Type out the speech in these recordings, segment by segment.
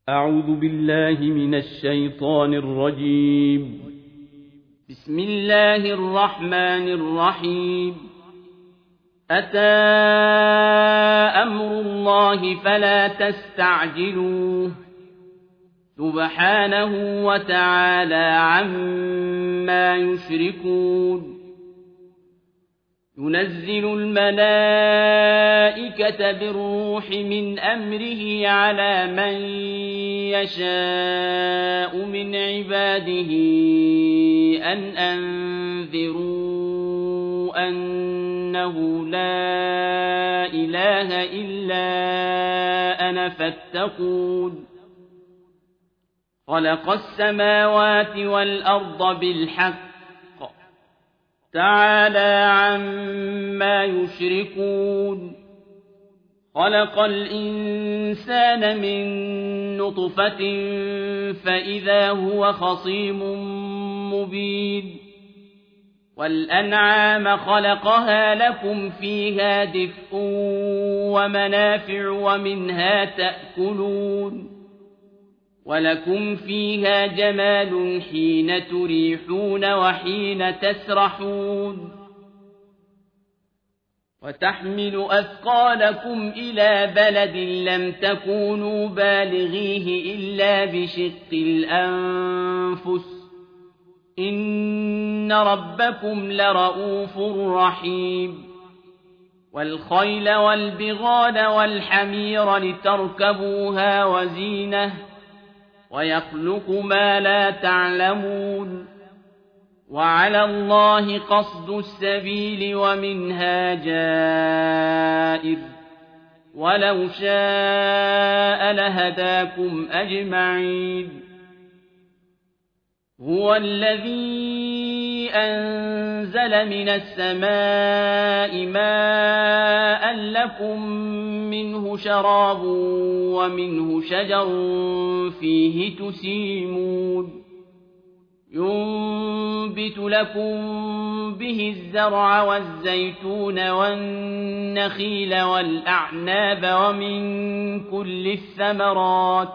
أعوذ بالله من الشيطان الرجيم. بسم الله الرحمن الرحيم. أتى أمر الله فلا تستعجلوه سبحانه وتعالى عما يشركون. ينزل الملائكة بالروح من أمره على من يشاء من عباده أن أنذروا أنه لا إله إلا أنا فاتقون. خلق السماوات والأرض بالحق تعالى عما يشركون. خلق الإنسان من نطفة فإذا هو خصيم مبين. والأنعام خلقها لكم فيها دفء ومنافع ومنها تأكلون. ولكم فيها جمال حين تريحون وحين تسرحون. وتحمل أثقالكم إلى بلد لم تكونوا بالغيه إلا بشق الأنفس إن ربكم لرؤوف رحيم. والخيل والبغال والحمير لتركبوها وزينة ويخلق ما لا تعلمون. وعلى الله قصد السبيل ومنها جائر ولو شاء لهداكم أجمعين. هو الذي أنزل من السماء ماء لكم منه شراب ومنه شجر فيه تسيمون. ينبت لكم به الزرع والزيتون والنخيل والأعناب ومن كل الثمرات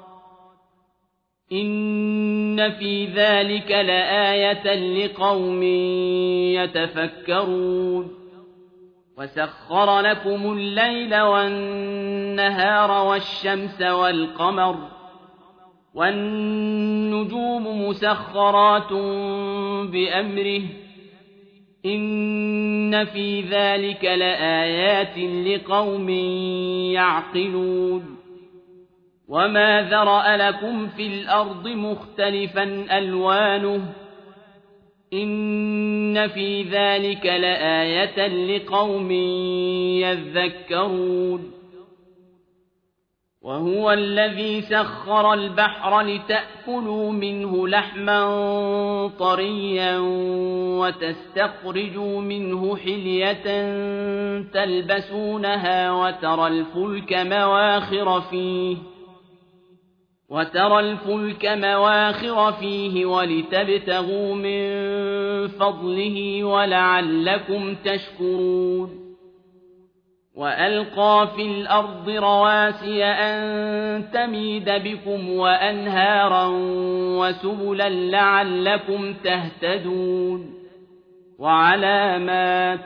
إن في ذلك لآية لقوم يتفكرون. وسخر لكم الليل والنهار والشمس والقمر والنجوم مسخرات بأمره إن في ذلك لآيات لقوم يعقلون. وما ذرأ لكم في الأرض مختلفا ألوانه إن في ذلك لآية لقوم يذكرون. وهو الذي سخر البحر لتأكلوا منه لحما طريا وتستخرجوا منه حلية تلبسونها وترى الفلك مواخر فيه ولتبتغوا من فضله ولعلكم تشكرون. وألقى في الأرض رواسي أن تميد بكم وأنهارا وسبلا لعلكم تهتدون. وعلامات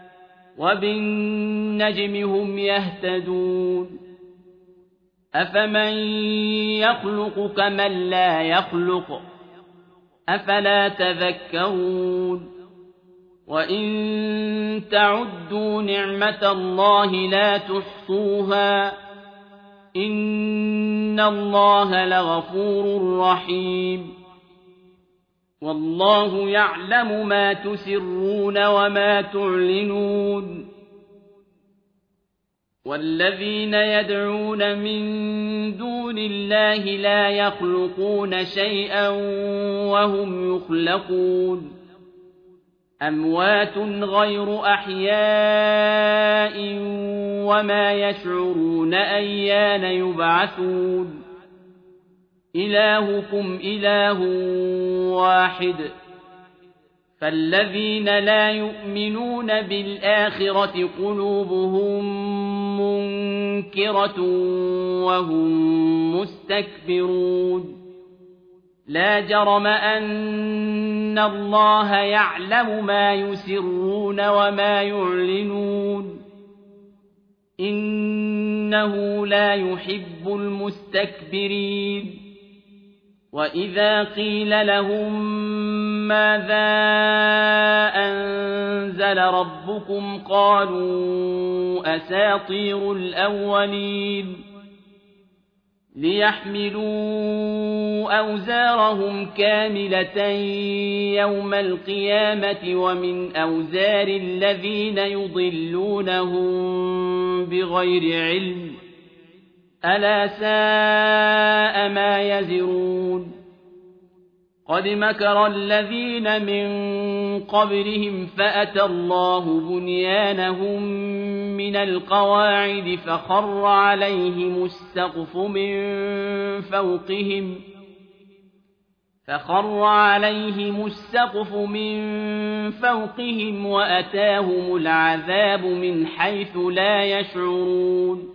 وبالنجم هم يهتدون. أفمن يخلق كمن لا يخلق أفلا تذكرون. وإن تعدوا نعمة الله لا تحصوها إن الله لغفور رحيم. والله يعلم ما تسرون وما تعلنون. والذين يدعون من دون الله لا يخلقون شيئا وهم يخلقون. أموات غير أحياء وما يشعرون أيان يبعثون. إلهكم إله واحد فالذين لا يؤمنون بالآخرة قلوبهم منكرة مُنكِرَةٌ وَهُمْ مُسْتَكْبِرُونَ لا جرم أن الله يعلم ما يسرون وما يعلنون إنه لا يحب المستكبرين وإذا قيل لهم ماذا أنزل ربكم قالوا أساطير الأولين ليحملوا أوزارهم كاملة يوم القيامة ومن أوزار الذين يضلونهم بغير علم ألا ساء ما يزرون قد مكر الذين من قبلهم فأتى الله بنيانهم من القواعد فخر عليهم السقف من فوقهم وأتاهم العذاب من حيث لا يشعرون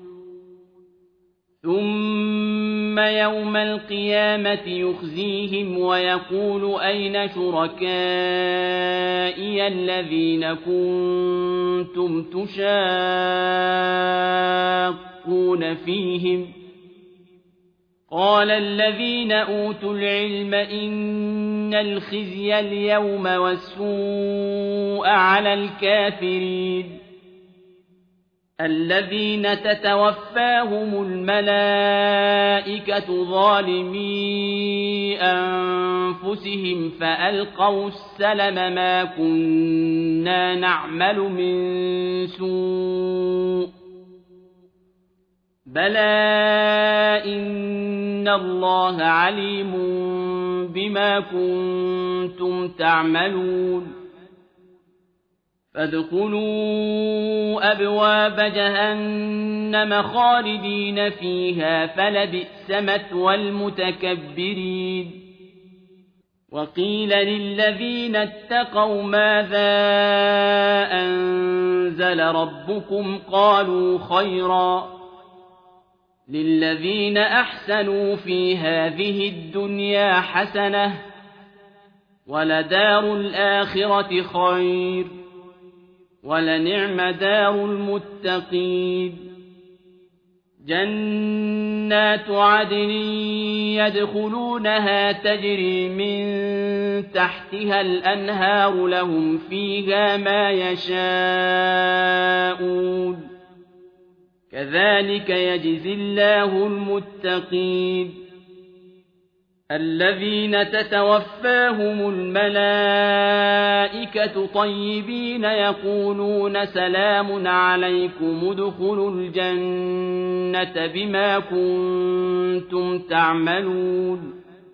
ثم يوم القيامة يخزيهم ويقول أين شركائي الذين كنتم تشاقون فيهم قال الذين أوتوا العلم إن الخزي اليوم والسوء على الكافرين الذين تتوفاهم الملائكة ظالمي أنفسهم فألقوا السلم ما كنا نعمل من سوء بلى إن الله عليم بما كنتم تعملون فادخلوا أبواب جهنم خالدين فيها فلبئس مثوى المتكبرين وقيل للذين اتقوا ماذا أنزل ربكم قالوا خيرا للذين أحسنوا في هذه الدنيا حسنة ولدار الآخرة خير ولنعم دار المتقين جنات عدن يدخلونها تجري من تحتها الأنهار لهم فيها ما يشاءون كذلك يجزي الله المتقين الذين تتوفاهم الملائكة طيبين يقولون سلام عليكم ادخلوا الجنة بما كنتم تعملون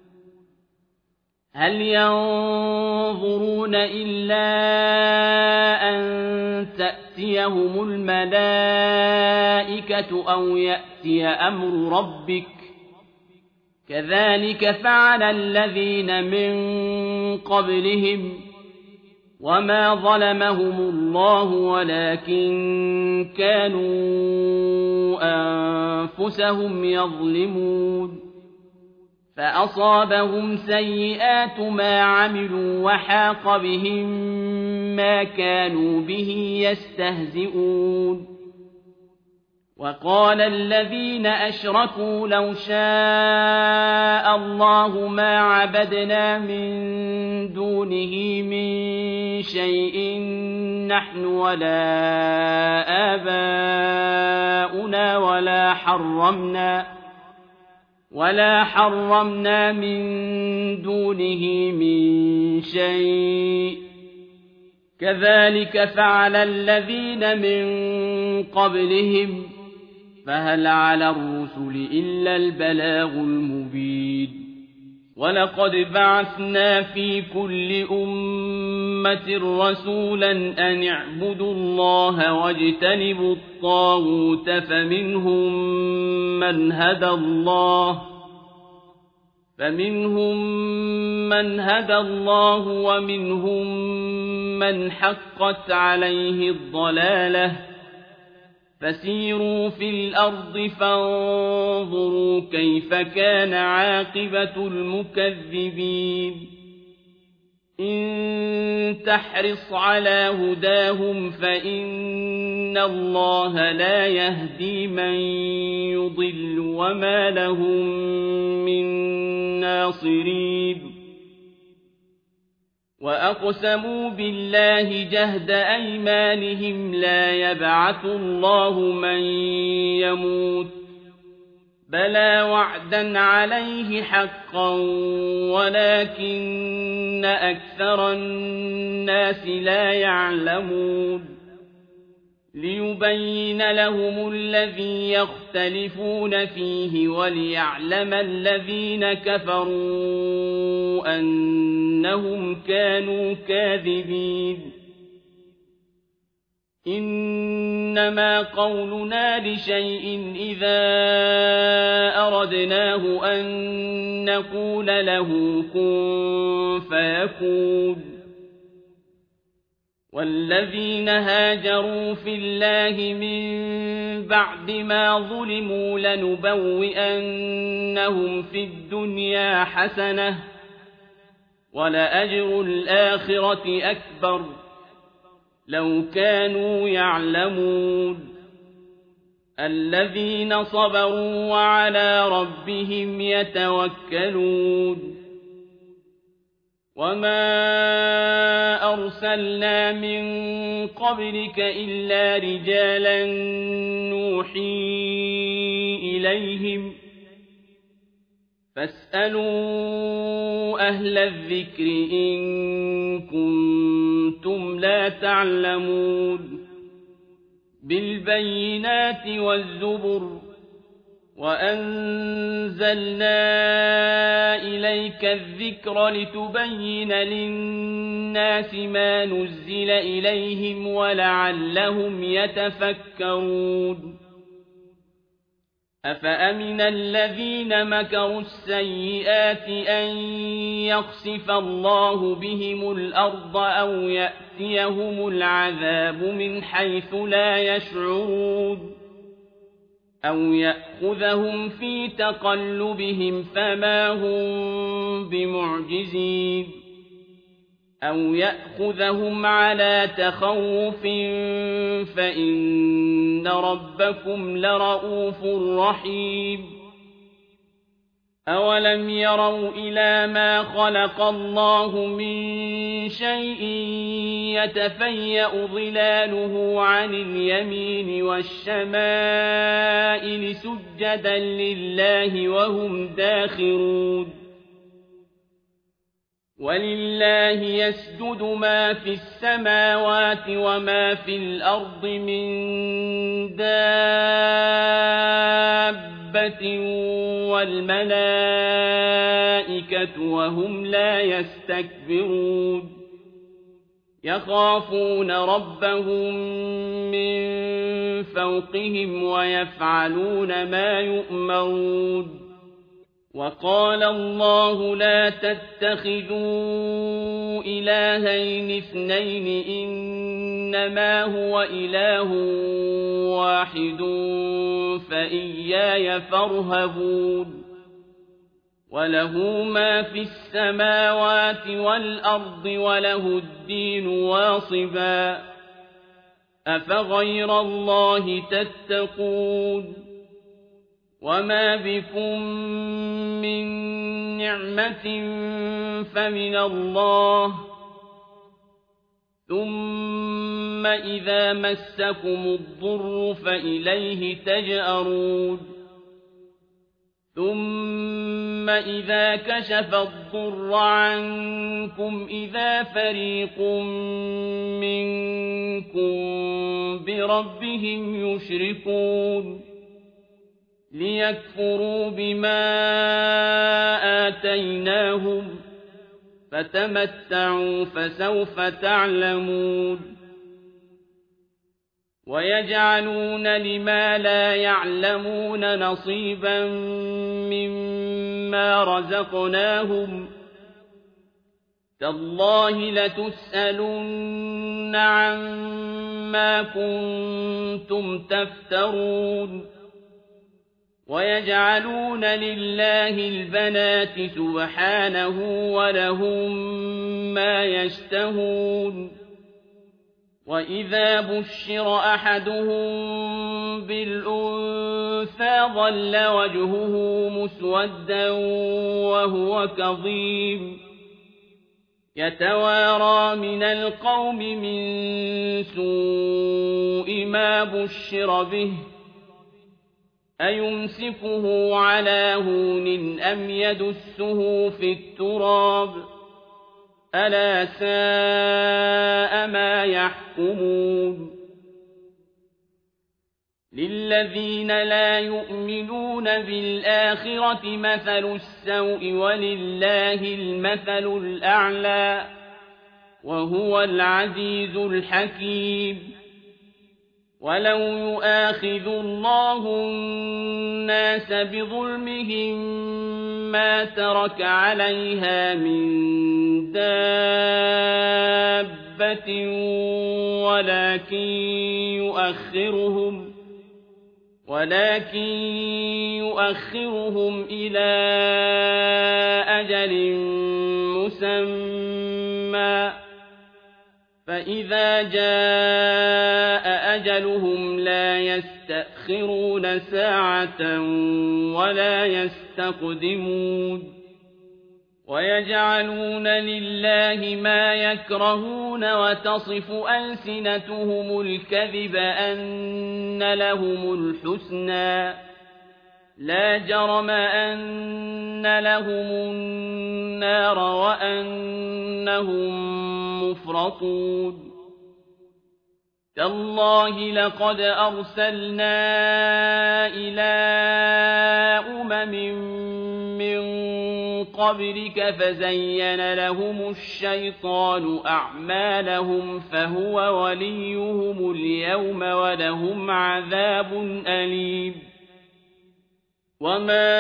هل ينظرون إلا أن تأتيهم الملائكة أو يأتي أمر ربك كذلك فعل الذين من قبلهم وما ظلمهم الله ولكن كانوا أنفسهم يظلمون فأصابهم سيئات ما عملوا وحاق بهم ما كانوا به يستهزئون وقال الذين أشركوا لو شاء الله ما عبدنا من دونه من شيء نحن ولا آباؤنا ولا حرمنا من دونه من شيء كذلك فعل الذين من قبلهم فهل على الرسل إلا البلاغ المبين ولقد بعثنا في كل أمة رسولا أن اعبدوا الله واجتنبوا الطاغوت فمنهم من هدى الله ومنهم من حقت عليه الضلالة فسيروا في الأرض فانظروا كيف كان عاقبة المكذبين إن تحرص على هداهم فإن الله لا يهدي من يضل وما لهم من ناصرين وأقسموا بالله جهد أيمانهم لا يبعث الله من يموت بلى وعدا عليه حقا ولكن أكثر الناس لا يعلمون ليبين لهم الذي يختلفون فيه وليعلم الذين كفروا أنهم كانوا كاذبين إنما قولنا لشيء إذا أردناه أن نقول له كن فيكون والذين هاجروا في الله من بعد ما ظلموا لنبوئنهم في الدنيا حسنة ولأجر الآخرة أكبر لو كانوا يعلمون الذين صبروا وعلى ربهم يتوكلون وما أرسلنا من قبلك إلا رجالا نوحي إليهم فاسألوا أهل الذكر إن كنتم لا تعلمون بالبينات والزبر وأنزلنا إليك الذكر لتبين للناس ما نزل إليهم ولعلهم يتفكرون أفأمن الذين مكروا السيئات أن يخسف الله بهم الأرض أو يأتيهم العذاب من حيث لا يشعرون أو يأخذهم في تقلبهم فما هم بمعجزين أو يأخذهم على تخوف فإن ربكم لرؤوف رحيم أولم يروا إلى ما خلق الله من شيء يتفيأ ظلاله عن اليمين والشمائل سجدا لله وهم داخرون ولله يسجد ما في السماوات وما في الأرض من دابة والملائكة وهم لا يستكبرون يخافون ربهم من فوقهم ويفعلون ما يؤمرون وقال الله لا تتخذوا إلهين اثنين إنما هو إله واحد فإياي فارهبون وله ما في السماوات والأرض وله الدين واصبا أفغير الله تتقون وما بكم من نعمة فمن الله ثم إذا مسكم الضر فإليه تجأرون ثم إذا كشف الضر عنكم إذا فريق منكم بربهم يشركون ليكفروا بما آتيناهم فتمتعوا فسوف تعلمون ويجعلون لما لا يعلمون نصيبا مما رزقناهم تالله لتسألن عما كنتم تفترون ويجعلون لله البنات سبحانه ولهم ما يشتهون وإذا بشر أحدهم بالأنثى ظل وجهه مسودا وهو كظيم يتوارى من القوم من سوء ما بشر به أيمسكه على هون أم يدسه في التراب ألا ساء ما يحكمون للذين لا يؤمنون بالآخرة مثل السوء ولله المثل الأعلى وهو العزيز الحكيم ولو يؤاخذ الله الناس بظلمهم ما ترك عليها من دابة ولكن يؤخرهم إلى أجل مسمى فإذا جاء أجلهم لا يستأخرون ساعة ولا يستقدمون ويجعلون لله ما يكرهون وتصف ألسنتهم الكذب أن لهم الحسنى لا جرم أن لهم النار وأنهم مفرطون تالله لقد أرسلنا إلى من قبلك فزين لهم الشيطان أعمالهم فهو وليهم اليوم ولهم عذاب أليم وما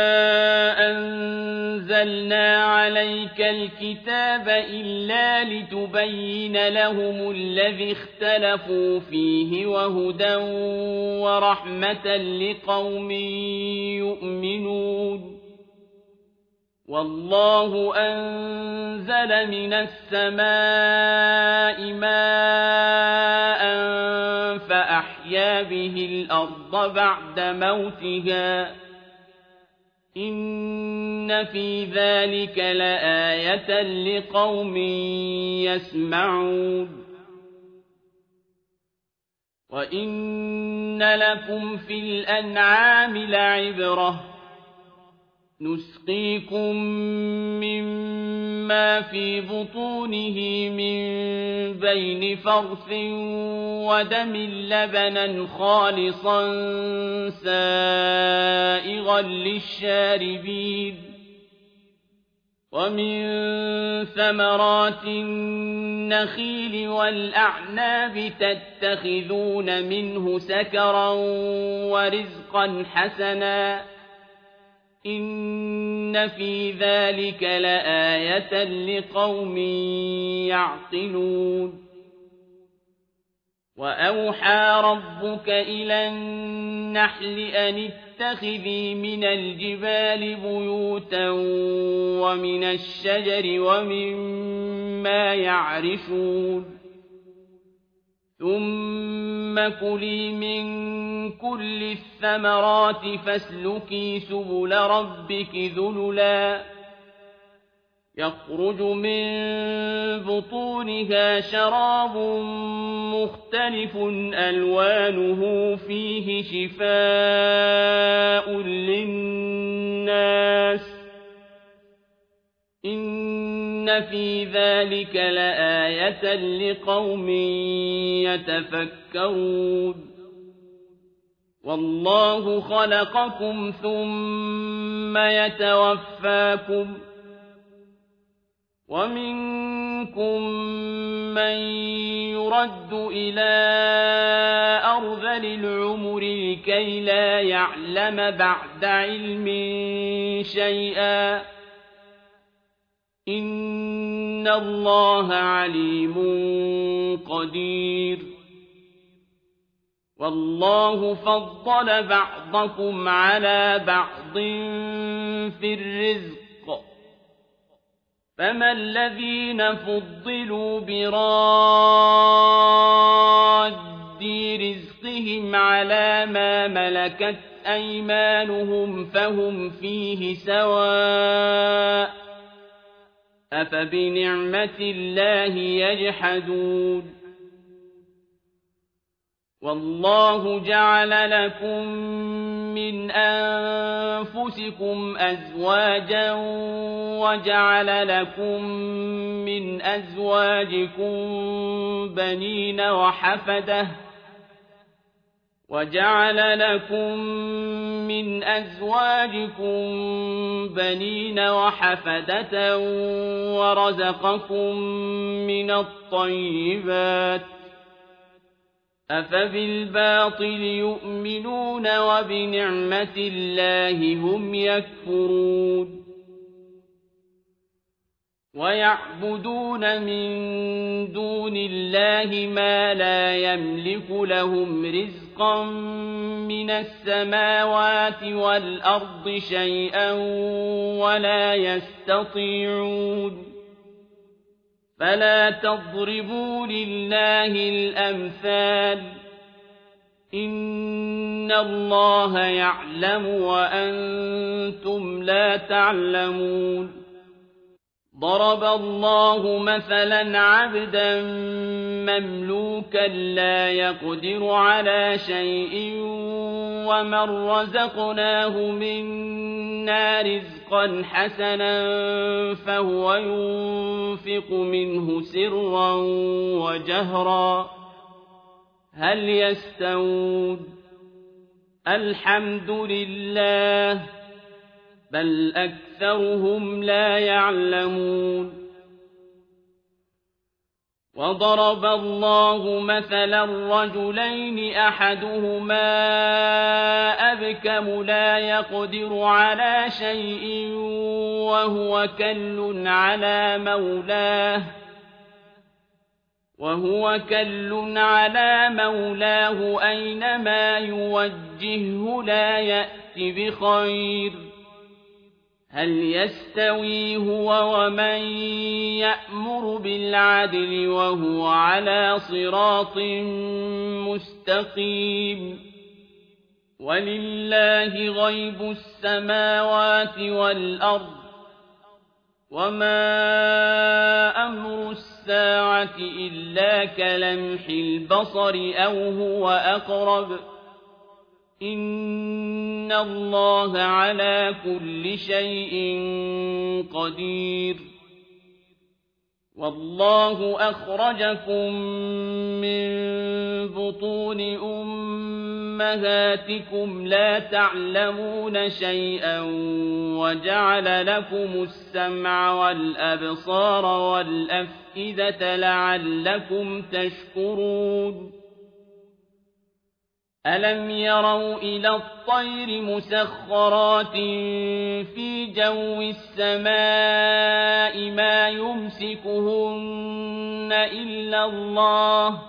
أنزلنا عليك الكتاب إلا لتبين لهم الذي اختلفوا فيه وهدى ورحمة لقوم يؤمنون والله أنزل من السماء ماء فأحيا به الأرض بعد موتها إن في ذلك لآية لقوم يسمعون وإن لكم في الأنعام لعبرة نسقيكم مما في بطونه من بين فرث ودم لبنا خالصا سائغا للشاربين ومن ثمرات النخيل والأعناب تتخذون منه سكرا ورزقا حسنا إن في ذلك لآية لقوم يعقلون وأوحى ربك إلى النحل أن اتخذي من الجبال بيوتا ومن الشجر ومما يعرشون ثم كلي من كل الثمرات فاسلكي سبل ربك ذللا يخرج من بطونها شراب مختلف ألوانه فيه شفاء للناس إن في ذلك لآية لقوم يتفكرون والله خلقكم ثم يتوفاكم ومنكم من يرد إلى أرذل العمر لكي لا يعلم بعد علم شيئا إن إِنَّ اللَّهَ عَلِيمٌ قَدِيرٌ وَاللَّهُ فَضَّلَ بَعْضَكُمْ عَلَى بَعْضٍ فِي الرِّزْقِ فَمَا الَّذِينَ فُضِّلُوا بِرَادِّ رِزْقِهِمْ عَلَىٰ مَا مَلَكَتْ أَيْمَانُهُمْ فَهُمْ فِيهِ سَوَاءٌ ۚ أَفَبِنِعْمَةِ اللَّهِ يَجْحَدُونَ وَاللَّهُ جَعَلَ لَكُم مِّنْ أَنفُسِكُمْ أَزْوَاجًا وَجَعَلَ لَكُم مِّنْ أَزْوَاجِكُم بَنِينَ وَحَفَدَةً وَرَزَقَكُم مِّنَ الطَّيِّبَاتِ ۚ أَفَبِالْبَاطِلِ يُؤْمِنُونَ وَبِنِعْمَةِ اللَّهِ هُمْ يَكْفُرُونَ وَيَعْبُدُونَ مِن دُونِ اللَّهِ مَا لَا يَمْلِكُ لَهُمْ رِزْقًا مِّنَ السَّمَاوَاتِ وَالْأَرْضِ شَيْئًا وَلَا يَسْتَطِيعُونَ فَلَا تَضْرِبُوا لِلَّهِ الْأَمْثَالَ ۚ إِنَّ اللَّهَ يَعْلَمُ وَأَنتُمْ لَا تَعْلَمُونَ ضَرَبَ اللَّهُ مَثَلًا عَبْدًا مَّمْلُوكًا لَّا يَقْدِرُ عَلَىٰ شَيْءٍ وَمَن رَّزَقْنَاهُ مِنَّا رِزْقًا حَسَنًا فَهُوَ يُنفِقُ مِنْهُ سِرًّا وَجَهْرًا هَلْ يَسْتَوُونَ ۚ الْحَمْدُ لِلَّهِ ۚ بَلْ أَكْثَرُهُمْ لَا يَعْلَمُونَ وَضَرَبَ اللَّهُ مَثَلًا رَّجُلَيْنِ أَحَدُهُمَا أَبْكَمُ لَا يَقْدِرُ عَلَىٰ شَيْءٍ وَهُوَ كَلٌّ عَلَىٰ مَوْلَاهُ أَيْنَمَا يُوَجِّههُّ لَا يَأْتِ بِخَيْرٍ ۖ هَلْ يَسْتَوِي هُوَ وَمَن يَأْمُرُ بِالْعَدْلِ وَهُوَ عَلَىٰ صِرَاطٍ مُّسْتَقِيمٍ وَلِلَّهِ غَيْبُ السَّمَاوَاتِ وَالْأَرْضِ ۚ وَمَا أَمْرُ السَّاعَةِ إِلَّا كَلَمْحِ الْبَصَرِ أَوْ هُوَ أَقْرَبُ ۚ إِنَّ اللَّهَ عَلَىٰ كُلِّ شَيْءٍ قَدِيرٌ وَاللَّهُ أَخْرَجَكُم مِّن بُطُونِ أُمَّهَاتِكُمْ لَا تَعْلَمُونَ شَيْئًا وَجَعَلَ لَكُمُ السَّمْعَ وَالْأَبْصَارَ وَالْأَفْئِدَةَ لَعَلَّكُمْ تَشْكُرُونَ أَلَمْ يَرَوْا إِلَى الطَّيْرِ مُسَخَّرَاتٍ فِي جَوِّ السَّمَاءِ مَا يُمْسِكُهُنَّ إِلَّا اللَّهُ ۗ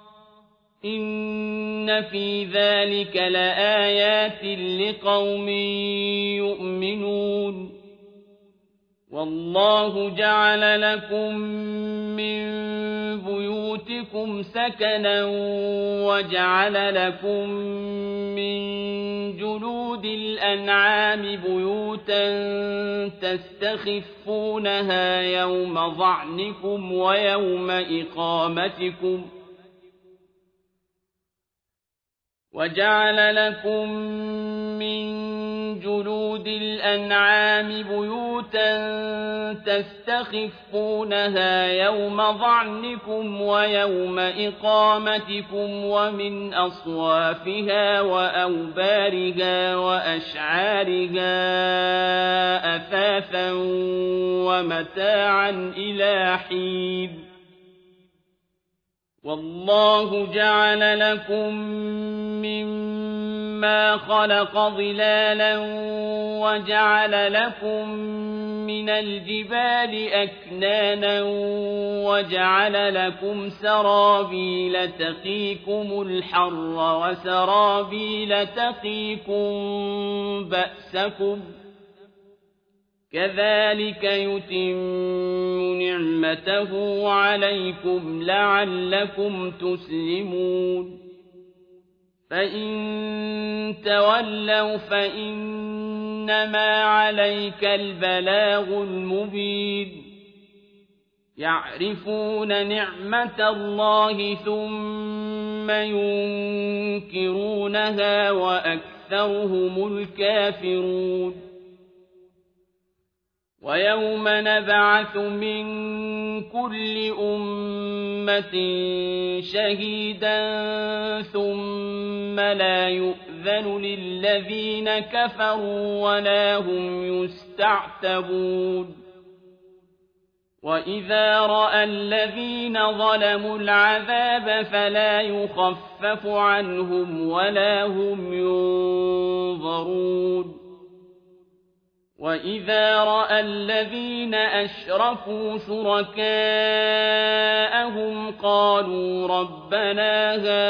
إِنَّ فِي ذَٰلِكَ لَآيَاتٍ لِّقَوْمٍ يُؤْمِنُونَ وَاللَّهُ جَعَلَ لَكُم مِّن بُيُوتِكُمْ سَكَنًا وَجَعَلَ لَكُم مِّن جُلُودِ الْأَنْعَامِ بُيُوتًا تَسْتَخِفُّونَهَا يَوْمَ ظَعْنِكُمْ وَيَوْمَ إِقَامَتِكُمْ ۖ وَجَعَلَ لَكُم مِّن جُلُودِ الْأَنْعَامِ بُيُوتًا تَسْتَخِفُّونَهَا يَوْمَ ظَعْنِكُمْ وَيَوْمَ إِقَامَتِكُمْ وَمِنْ أَصْوَافِهَا وَأَوْبَارِهَا وَأَشْعَارِهَا أَثَاثًا وَمَتَاعًا إِلَىٰ حِينٍ وَاللَّهُ جَعَلَ لَكُم مِّمَّا مَا خَلَقَ ظِلَالًا وَجَعَلَ لَكُم مِّنَ الْجِبَالِ أَكْنَانًا وَجَعَلَ لَكُمْ سَرَابِيلَ تَقِيكُمُ الْحَرَّ وَسَرَابِيلَ تَقِيكُم بَأْسَكُمْ ۚ كَذَٰلِكَ يُتِمُّ نِعْمَتَهُ عَلَيْكُمْ لَعَلَّكُمْ تُسْلِمُونَ فَإِن تَوَلَّوْا فَإِنَّمَا عَلَيْكَ الْبَلَاغُ الْمُبِينُ يَعْرِفُونَ نِعْمَتَ اللَّهِ ثُمَّ يُنكِرُونَهَا وَأَكْثَرُهُمُ الْكَافِرُونَ وَيَوْمَ نَبْعَثُ مِن كُلِّ أُمَّةٍ شَهِيدًا ثُمَّ لَا يُؤْذَنُ لِلَّذِينَ كَفَرُوا وَلَا هُمْ يُسْتَعْتَبُونَ وَإِذَا رَأَى الَّذِينَ ظَلَمُوا الْعَذَابَ فَلَا يُخَفَّفُ عَنْهُمْ وَلَا هُمْ يُنظَرُونَ وَإِذَا رَأَى الَّذِينَ أَشْرَكُوا شُرَكَاءَهُمْ قَالُوا رَبَّنَا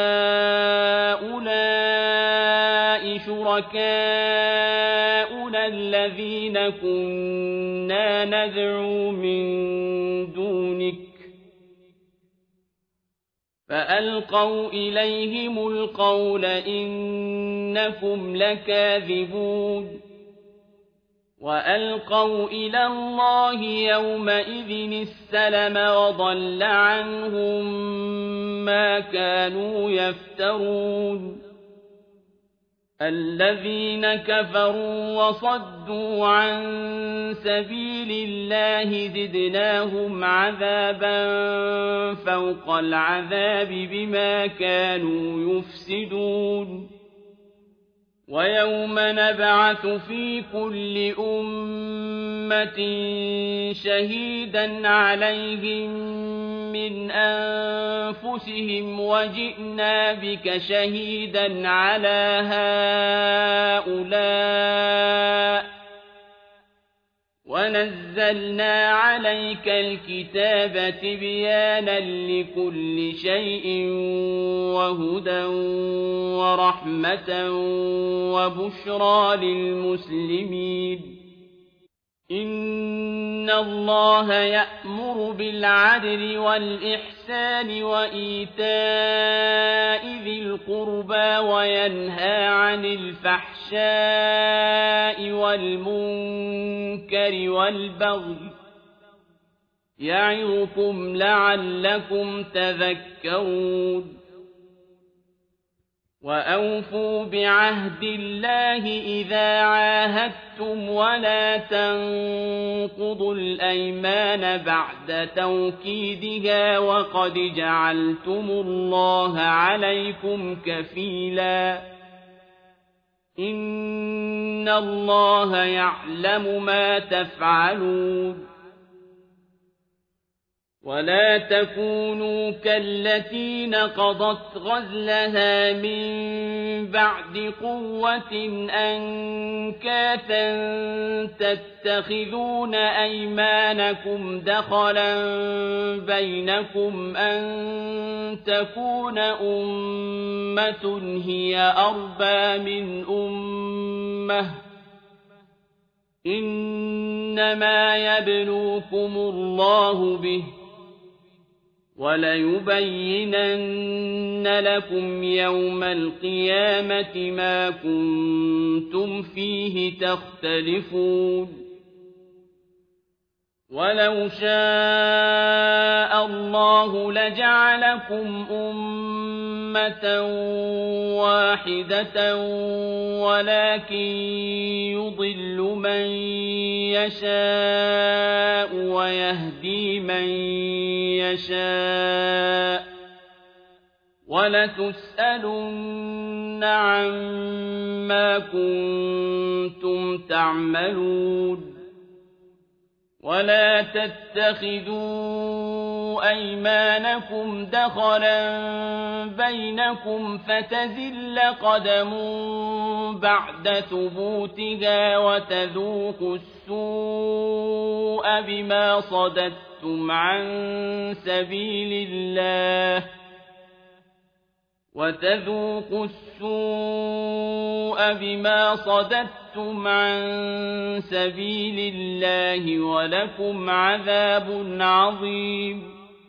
هَٰؤُلَاءِ شُرَكَاؤُنَا الَّذِينَ كُنَّا نَدْعُو مِن دُونِكَ فَأَلْقَوْا إِلَيْهِمُ الْقَوْلَ إِنَّكُمْ لَكَاذِبُونَ وَأَلْقَوْا إِلَى اللَّهِ يَوْمَئِذٍ السَّلَمَ وَضَلَّ عَنْهُم مَّا كَانُوا يَفْتَرُونَ الَّذِينَ كَفَرُوا وَصَدُّوا عَن سَبِيلِ اللَّهِ زِدْنَاهُمْ عَذَابًا فَوْقَ الْعَذَابِ بِمَا كَانُوا يُفْسِدُونَ وَيَوْمَ نَبْعَثُ فِي كُلِّ أُمَّةٍ شَهِيدًا عَلَيْهِم مِّنْ أَنفُسِهِمْ وَجِئْنَا بِكَ شَهِيدًا عَلَىٰ هَٰؤُلَاءِ وَنَزَّلْنَا عَلَيْكَ الْكِتَابَ تِبْيَانًا لِّكُلِّ شَيْءٍ وَهُدًى وَرَحْمَةً وَبُشْرَىٰ لِلْمُسْلِمِينَ إِنَّ اللَّهَ يَأْمُرُ بِالْعَدْلِ وَالْإِحْسَانِ وَإِيتَاءِ ذِي الْقُرْبَىٰ وَيَنْهَىٰ عَنِ الْفَحْشَاءِ وَالْمُنكَرِ وَالْبَغْيِ ۚ يَعِظُكُمْ لَعَلَّكُمْ تَذَكَّرُونَ وَأَوْفُوا بِعَهْدِ اللَّهِ إِذَا عَاهَدتُّمْ وَلَا تَنقُضُوا الْأَيْمَانَ بَعْدَ تَوْكِيدِهَا وَقَدْ جَعَلْتُمُ اللَّهَ عَلَيْكُمْ كَفِيلًا إِنَّ اللَّهَ يَعْلَمُ مَا تَفْعَلُونَ وَلَا تَكُونُوا كَالَّتِي نَقَضَتْ غَزْلَهَا مِن بَعْدِ قُوَّةٍ أَنكَاثًا تَتَّخِذُونَ أَيْمَانَكُمْ دَخَلًا بَيْنَكُمْ أَن تَكُونَ أُمَّةٌ هِيَ أَرْبَىٰ مِنْ أُمَّةٍ ۚ إِنَّمَا يَبْلُوكُمُ اللَّهُ بِهِ وَلَيُبَيِّنَنَّ لَكُمْ يَوْمَ الْقِيَامَةِ مَا كُنتُمْ فِيهِ تَخْتَلِفُونَ وَلَوْ شَاءَ اللَّهُ لَجَعَلَكُمْ أُمَّةً وَاحِدَةً وَلَٰكِن يُضِلُّ مَن يَشَاءُ وَيَهْدِي مَن يَشَاءُ ۚ وَلَتُسْأَلُنَّ عَمَّا كُنتُمْ تَعْمَلُونَ وَلَا تَتَّخِذُوا أيمانكم دخلا بينكم فتزل قدم بعد ثبوتها وتذوقوا السوء بما صددتم عن سبيل الله ولكم عذاب عظيم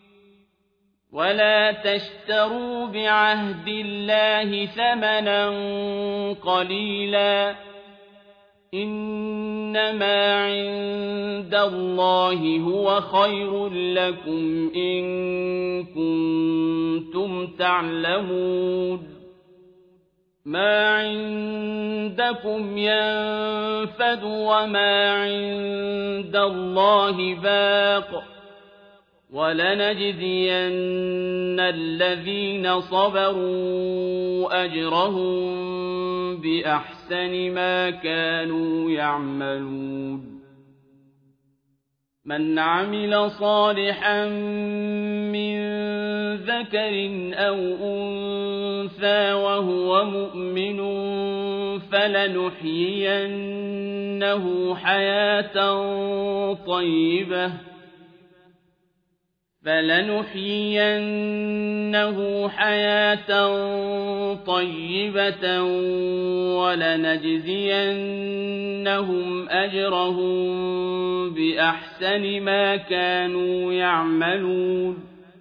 ولا تشتروا بعهد الله ثمنا قليلا إنما عند الله هو خير لكم إن كنتم تعلمون ما عندكم ينفد وما عند الله باق ولنجزين الذين صبروا أجرهم بأحسن ما كانوا يعملون من عمل صالحا من ذكر أو أنثى وهو مؤمن فلنحيينه حياة طيبة ولنجزينهم أجرهم بأحسن ما كانوا يعملون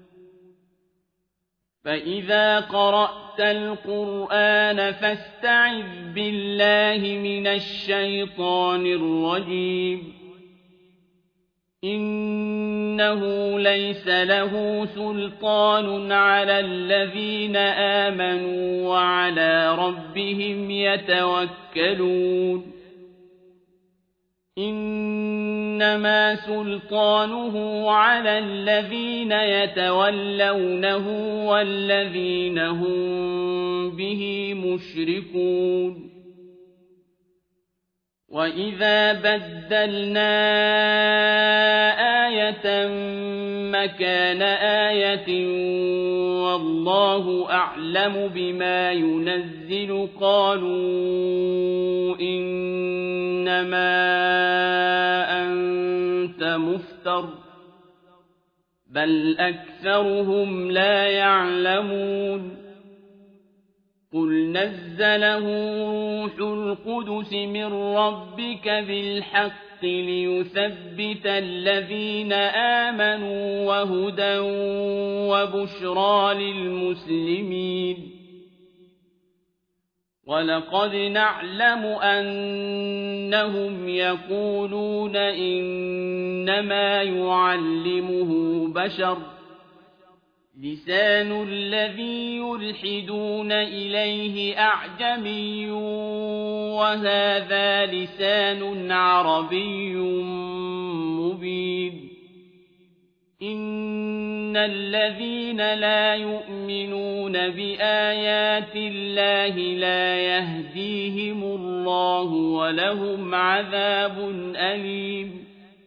فإذا قرأت القرآن فاستعذ بالله من الشيطان الرجيم إنه ليس له سلطان على الذين آمنوا وعلى ربهم يتوكلون إنما سلطانه على الذين يتولونه والذين هم به مشركون وإذا بدلنا آية مكان آية والله أعلم بما ينزل قالوا إنما أنت مفتر بل أكثرهم لا يعلمون قل نزله روح القدس من ربك بالحق ليثبت الذين آمنوا وهدى وبشرى للمسلمين ولقد نعلم أنهم يقولون إنما يعلمه بشر لسان الذي يلحدون إليه أعجمي وهذا لسان عربي مبين إن الذين لا يؤمنون بآيات الله لا يهديهم الله ولهم عذاب أليم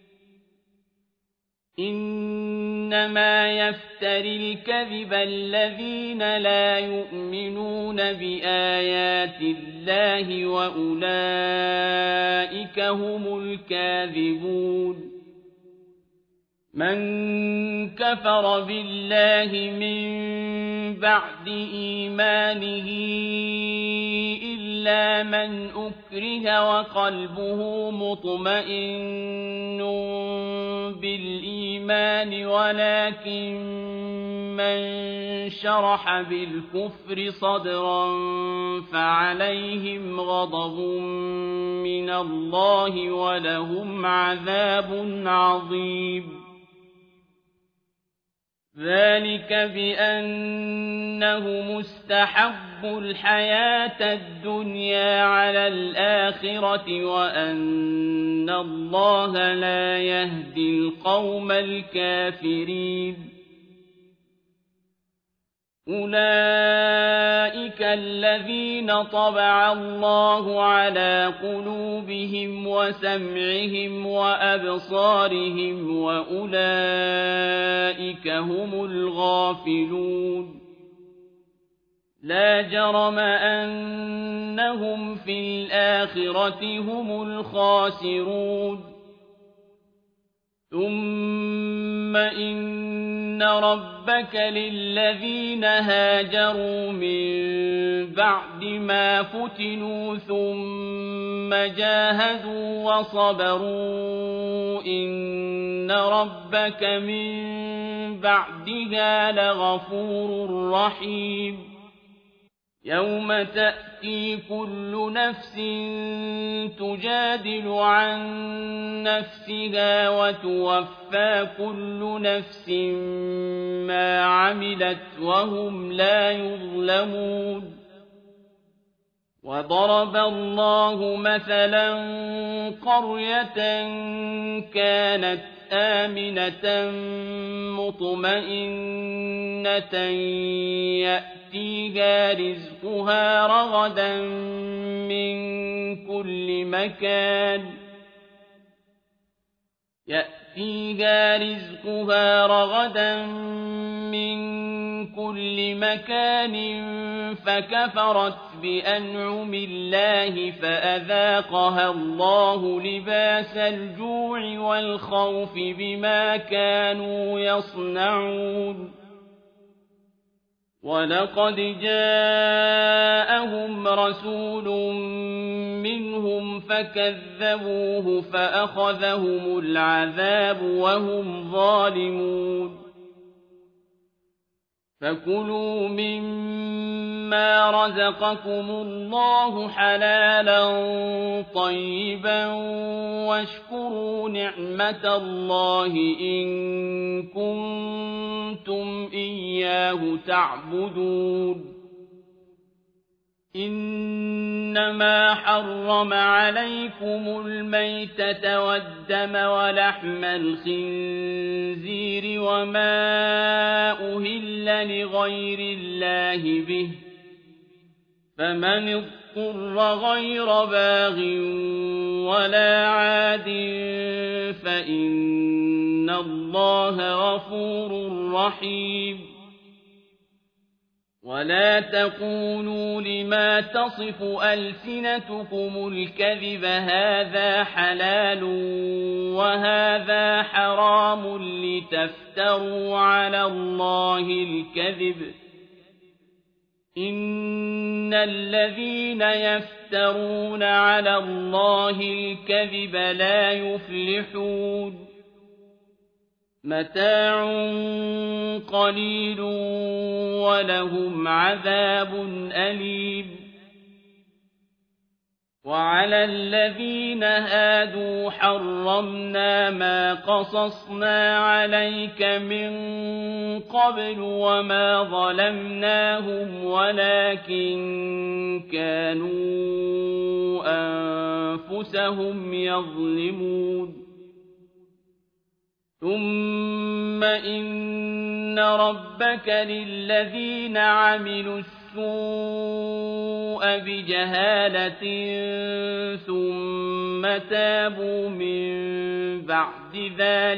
إنما يفتري الكذب الذين لا يؤمنون بآيات الله وأولئك هم الكاذبون من كفر بالله من بعد إيمانه إلا من أكره وقلبه مطمئن بالإيمان ولكن من شرح بالكفر صدرا فعليهم غضب من الله ولهم عذاب عظيم ذلك بأنه مستحب الحياة الدنيا على الآخرة وأن الله لا يهدي القوم الكافرين أولئك الذين طبع الله على قلوبهم وسمعهم وأبصارهم وأولئك هم الغافلون لا جرم أنهم في الآخرة هم الخاسرون ثم إن ربك للذين هاجروا من بعد ما فتنوا ثم جاهدوا وصبروا إن ربك من بعدها لغفور رحيم يوم تأتي كل نفس تجادل عن نفسها وتوفى كل نفس ما عملت وهم لا يظلمون وضرب الله مثلا قرية كانت آمنة مطمئنة يأتيها رزقها رغدا من كل مكان فكفرت بأنعم الله فأذاقها الله لباس الجوع والخوف بما كانوا يصنعون ولقد جاءهم رسول منهم فكذبوه فأخذهم العذاب وهم ظالمون فكلوا مما رزقكم الله حلالا طيبا واشكروا نعمة الله إن كنتم إياه تعبدون إنما حرم عليكم الميتة والدم ولحم الخنزير وما أهل لغير الله به فمن اضطر غير باغ ولا عاد فإن الله غفور رحيم ولا تقولوا لما تصف ألسنتكم الكذب هذا حلال وهذا حرام لتفتروا على الله الكذب إن الذين يفترون على الله الكذب لا يفلحون متاع قليل ولهم عذاب أليم وعلى الذين هادوا حرمنا ما قصصنا عليك من قبل وما ظلمناهم ولكن كانوا أنفسهم يظلمون ثم إن ربك للذين عملوا السوء بجهالة ثم تابوا من بعد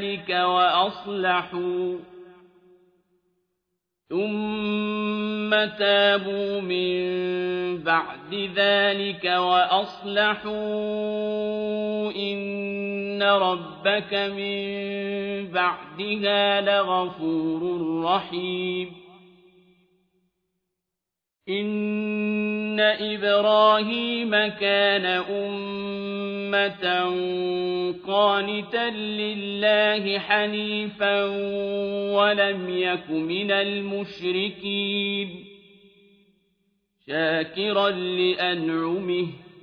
ذلك وأصلحوا إن ربك من بعدها لغفور رحيم إن إبراهيم كان أمة قانتا لله حنيفا ولم يك من المشركين شاكرا لأنعمه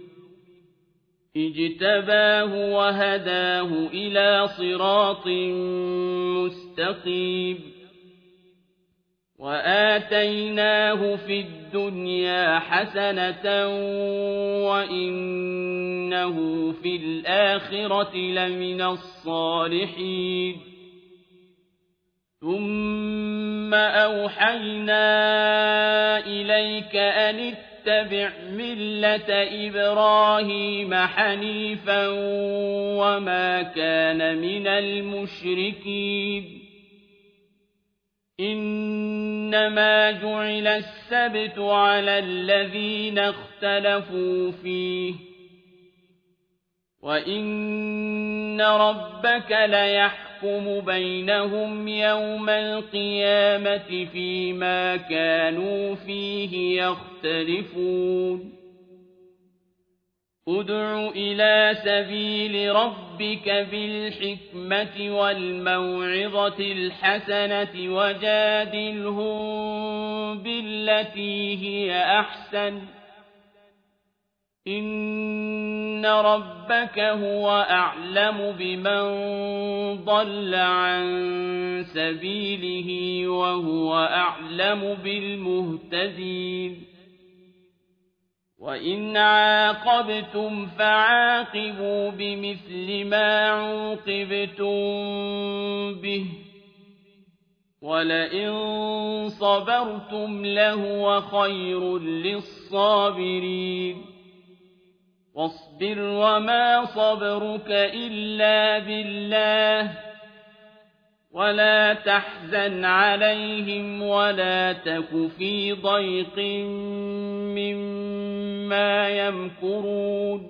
اجتباه وهداه إلى صراط مستقيم وآتيناه في الدنيا حسنة وإنه في الآخرة لمن الصالحين ثم أوحينا إليك أن اتبع ملة إبراهيم حنيفا وما كان من المشركين إنما جعل السبت على الذين اختلفوا فيه وإن ربك ليحكم بينهم يوم القيامة فيما كانوا فيه يختلفون ادع إلى سبيل ربك بالحكمة والموعظة الحسنة وجادلهم بالتي هي أحسن إن ربك هو أعلم بمن ضل عن سبيله وهو أعلم بالمهتدين وإن عاقبتم فعاقبوا بمثل ما عوقبتم به ولئن صبرتم لهو خير للصابرين واصبر وما صبرك إلا بالله ولا تحزن عليهم ولا تك في ضيق مما يمكرون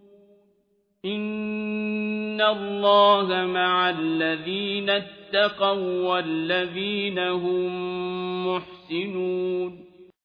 إن الله مع الذين اتقوا والذين هم محسنون